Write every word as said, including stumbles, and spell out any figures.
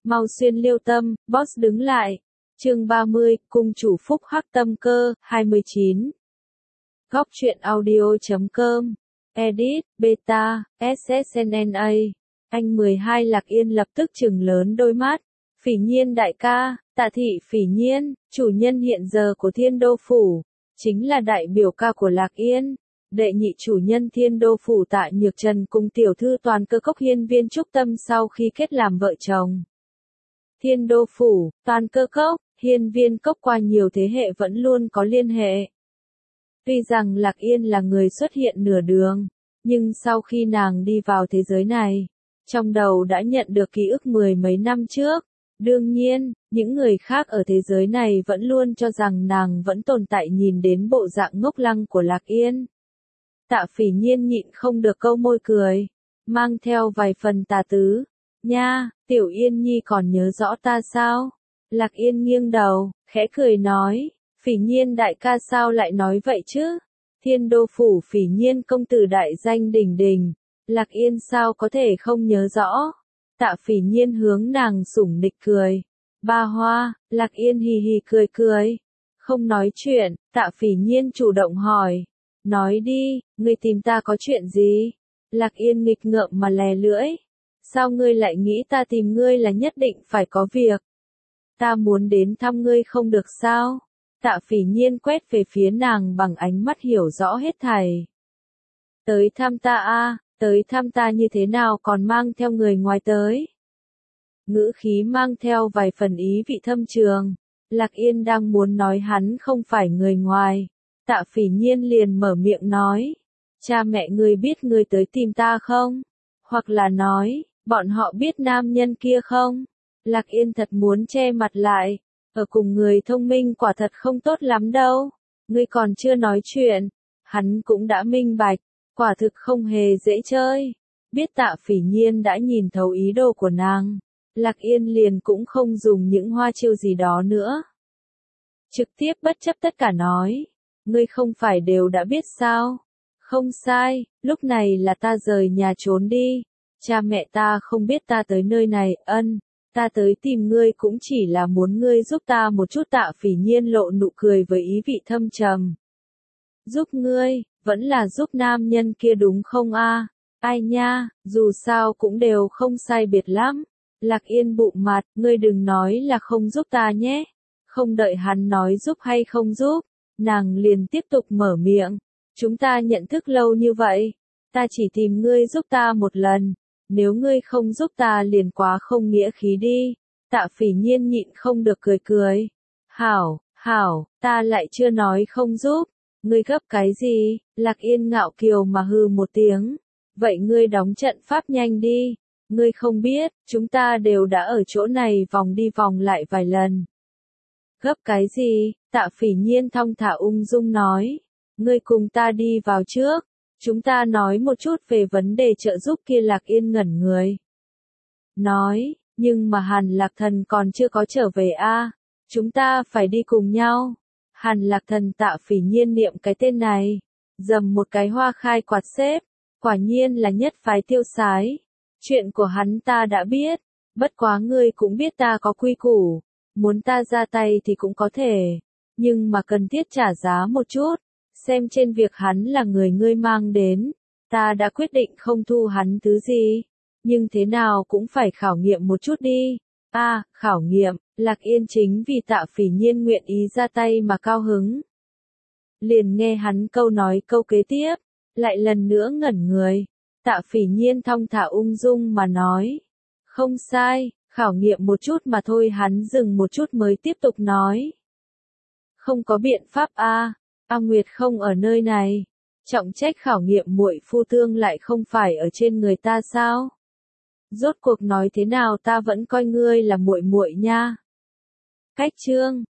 Mau xuyên liêu tâm, boss đứng lại. Chương ba mươi, cung chủ phúc hắc tâm cơ, hai mươi chín. Góc truyện audio chấm com. Edit, Beta, ét ét en en a. Anh mười hai Lạc Yên lập tức trừng lớn đôi mắt. Phỉ Nhiên đại ca, Tạ thị Phỉ Nhiên, chủ nhân hiện giờ của Thiên Đô Phủ, chính là đại biểu ca của Lạc Yên. Đệ nhị chủ nhân Thiên Đô Phủ Tạ Nhược Trần cùng tiểu thư Toàn Cơ Cốc hiên viên trúc tâm sau khi kết làm vợ chồng. Thiên Đô Phủ, Toàn Cơ Cốc, hiên viên cốc qua nhiều thế hệ vẫn luôn có liên hệ. Tuy rằng Lạc Yên là người xuất hiện nửa đường, nhưng sau khi nàng đi vào thế giới này, trong đầu đã nhận được ký ức mười mấy năm trước. Đương nhiên, những người khác ở thế giới này vẫn luôn cho rằng nàng vẫn tồn tại nhìn đến bộ dạng ngốc lăng của Lạc Yên. Tạ Phỉ Nhiên nhịn không được câu môi cười, mang theo vài phần tà tứ. Nha, Tiểu Yên Nhi còn nhớ rõ ta sao? Lạc Yên nghiêng đầu, khẽ cười nói, Phỉ Nhiên đại ca sao lại nói vậy chứ? Thiên Đô Phủ Phỉ Nhiên công tử đại danh đỉnh đỉnh, Lạc Yên sao có thể không nhớ rõ? Tạ Phỉ Nhiên hướng nàng sủng nịch cười. Ba Hoa, Lạc Yên hì hì cười cười. Không nói chuyện, Tạ Phỉ Nhiên chủ động hỏi. Nói đi, ngươi tìm ta có chuyện gì? Lạc Yên nghịch ngợm mà lè lưỡi. Sao ngươi lại nghĩ ta tìm ngươi là nhất định phải có việc? Ta muốn đến thăm ngươi không được sao? Tạ Phỉ Nhiên quét về phía nàng bằng ánh mắt hiểu rõ hết thảy. Tới thăm ta a, tới thăm ta như thế nào còn mang theo người ngoài tới? Ngữ khí mang theo vài phần ý vị thâm trường. Lạc Yên đang muốn nói hắn không phải người ngoài. Tạ Phỉ Nhiên liền mở miệng nói. Cha mẹ ngươi biết ngươi tới tìm ta không? Hoặc là nói, bọn họ biết nam nhân kia không? Lạc Yên thật muốn che mặt lại. Ở cùng người thông minh quả thật không tốt lắm đâu. Ngươi còn chưa nói chuyện. Hắn cũng đã minh bạch. Quả thực không hề dễ chơi. Biết Tạ Phỉ Nhiên đã nhìn thấu ý đồ của nàng. Lạc Yên liền cũng không dùng những hoa chiêu gì đó nữa. Trực tiếp bất chấp tất cả nói. Ngươi không phải đều đã biết sao? Không sai, lúc này là ta rời nhà trốn đi. Cha mẹ ta không biết ta tới nơi này, ân. Ta tới tìm ngươi cũng chỉ là muốn ngươi giúp ta một chút. Tạ Phỉ Nhiên lộ nụ cười với ý vị thâm trầm. Giúp ngươi, vẫn là giúp nam nhân kia đúng không a? Ai nha, dù sao cũng đều không sai biệt lắm. Lạc Yên bụng mặt, ngươi đừng nói là không giúp ta nhé. Không đợi hắn nói giúp hay không giúp, nàng liền tiếp tục mở miệng. Chúng ta nhận thức lâu như vậy, ta chỉ tìm ngươi giúp ta một lần. Nếu ngươi không giúp ta liền quá không nghĩa khí đi. Tạ Phỉ Nhiên nhịn không được cười cười. Hảo, hảo, ta lại chưa nói không giúp. Ngươi gấp cái gì? Lạc Yên ngạo kiều mà hừ một tiếng. Vậy ngươi đóng trận pháp nhanh đi. Ngươi không biết, chúng ta đều đã ở chỗ này vòng đi vòng lại vài lần. Gấp cái gì? Tạ Phỉ Nhiên thong thả ung dung nói. Ngươi cùng ta đi vào trước. Chúng ta nói một chút về vấn đề trợ giúp kia. Lạc Yên ngẩn người. Nói, nhưng mà Hàn Lạc Thần còn chưa có trở về a. Chúng ta phải đi cùng nhau. Hàn Lạc Thần. Tạ Phỉ Nhiên niệm cái tên này. Dầm một cái hoa khai quạt xếp. Quả nhiên là nhất phái tiêu sái. Chuyện của hắn ta đã biết. Bất quá ngươi cũng biết ta có quy củ. Muốn ta ra tay thì cũng có thể. Nhưng mà cần thiết trả giá một chút. Xem trên việc hắn là người ngươi mang đến. Ta đã quyết định không thu hắn thứ gì. Nhưng thế nào cũng phải khảo nghiệm một chút đi. A, à, khảo nghiệm. Lạc Yên chính vì Tạ Phỉ Nhiên nguyện ý ra tay mà cao hứng. Liền nghe hắn câu nói câu kế tiếp. Lại lần nữa ngẩn người. Tạ Phỉ Nhiên thong thả ung dung mà nói. Không sai, khảo nghiệm một chút mà thôi. Hắn dừng một chút mới tiếp tục nói. Không có biện pháp a. À. A Nguyệt không ở nơi này. Trọng trách khảo nghiệm muội phu tương lại không phải ở trên người ta sao? Rốt cuộc nói thế nào ta vẫn coi ngươi là muội muội nha. Cách chương